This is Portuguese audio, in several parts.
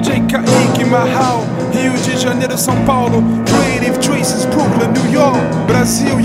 DJ Kaique, Mahal, Rio de Janeiro, São Paulo, Creative Traces, Brooklyn, New York, Brasil,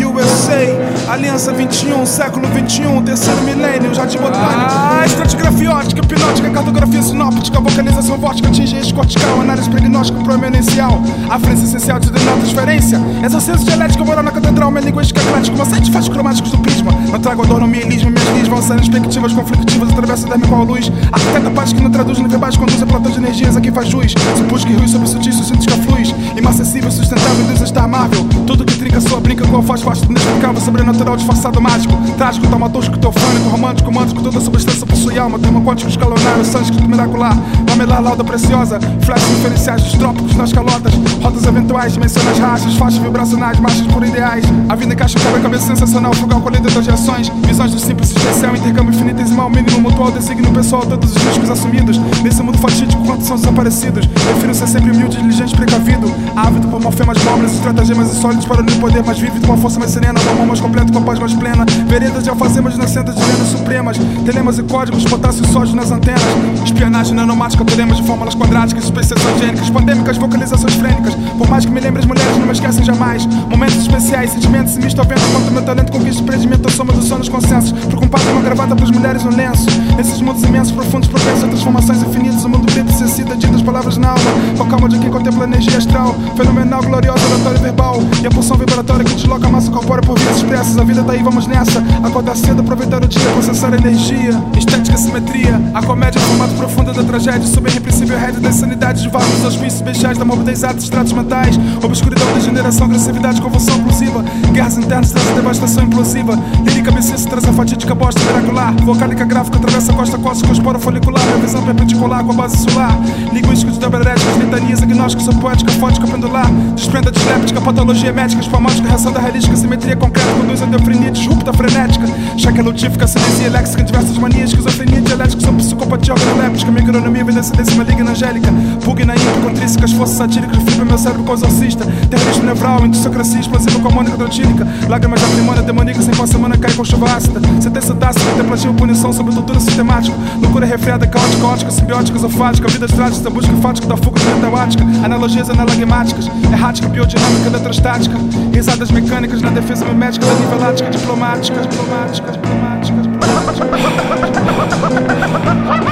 USA, Aliança 21, século 21, terceiro milênio, Jardim Botânico. Estratigrafia ótica, hipnótica, cartografia sinóptica, vocalização vórtica, atinge eixo cortical, análise prognóstica, proeminêncial, a frente essencial de denota transferência, exorcismo dialético, moral na catedral, minha linguística eclética, uma sete faixas cromáticos do prisma, não trago adorno, mielismo, minhas linhas vão sendo perspectivas conflictivas, atravessa da minha qual luz, arquiteta paz que não traduz, no verbais conduz a platão de energias, aqui faz jus, supus que ruis sobre sutis, sucintos que afluis, inacessível, sustentável, induz a estar amável, tudo que trinca sua brinca com a voz fácil, inexplicável, sobrenatural, disfarçado, mágico, trágico, taumatógico, teofânico, romântico, mântico, toda substância possui alma, termo quântico, escalonário, sânscrito, miracular, lamelar, lauda preciosa, flashes diferenciais dos trópicos nas calotas, rotas eventuais, dimensões raças, faixas vibracionais, marchas por ideais, a vida encaixa quebra-cabeça sensacional, frugal, colheita das reações, visões do simples especial, intercâmbio infinitesimal, mínimo mutual, designo pessoal, todos os riscos assumidos, nesse mundo fatídico, quantos são desaparecidos, prefiro ser sempre humilde, diligente, precavido, ávido por morfemas nobres, estratagemas insólitos para unir o poder mais vívido, com a força mais serena, com a mão mais completa, com a paz mais plena, veredas de alfazemas nascentas de lendas supremas, telemas e códigos, potássio e sódio nas antenas, espionagem nanomática, telemas de fórmulas quadráticas, especiações gênicas, pandêmicas, vocalizações frênicas, por mais que me lembre as mulheres não me esquecem jamais, momentos especiais, sentimentos e misto ao vento, quanto meu talento conquista experimento a soma dos sonhos consensos, preocupado uma gravata para as mulheres no lenço, nesses mundos imensos, profundos, propensos a transformações infinitas, o mundo preto necessita ditas palavras na alma, com a calma de quem contempla a energia astral, fenomenal, gloriosa, oratório verbal, e a pulsão vibratória que desloca a massa corpórea por vias expressas, a vida tá aí, vamos nessa, acordar cedo, aproveitar o dia, processar a energia, estética, simetria, a comédia, formato profundo da tragédia, sob a irrepreensível rédea das sanidades, de vários auspícios bestiais, da morbidez, atos, estratos mentais, obscuridão, degeneração, agressividade, convulsão inclusiva, guerras internas, traz devastação implosiva, lírica, beciça, traz a fatídica bosta miracular, vocálica, gráfica, atravessa a costa, cóstica, esporo folicular, a visão perpendicular com a base solar, linguístico de dobreréticas, litanias, agnósticos, poética, fótica, pendular, desprenda disléptica, patologia médica, espamótica, reação da realística, simetria concreta, conduz a teofrenia, disrupta, frenética, chaca lutífica, silesia, léxica, diversas manias, esquizofrenia, dialética, são psicopatia, organoléptica, micronomia, evidenciência maligna, angélica, pugna, intricotrísticas, forças satíricas, fibra meu cérebro com exorcista, terrorismo nevral, indissocracia, explosiva, com harmônica, trotílica, lágrimas de acrimônia, demoníaca, sem pós semana cai com chuva ácida, sentença tácita, contemplativa, punição sobre tortura sistemática, loucura refriada, caótica, ótica, simbiótica, esofágica, vidas trágicas, a busca enfática da fuga meteoática, analogias analagmáticas, errática, biodinâmica, eletrostática, risadas mecânicas na defesa mimética da nivelática, diplomática, diplomática, diplomática, diplomática.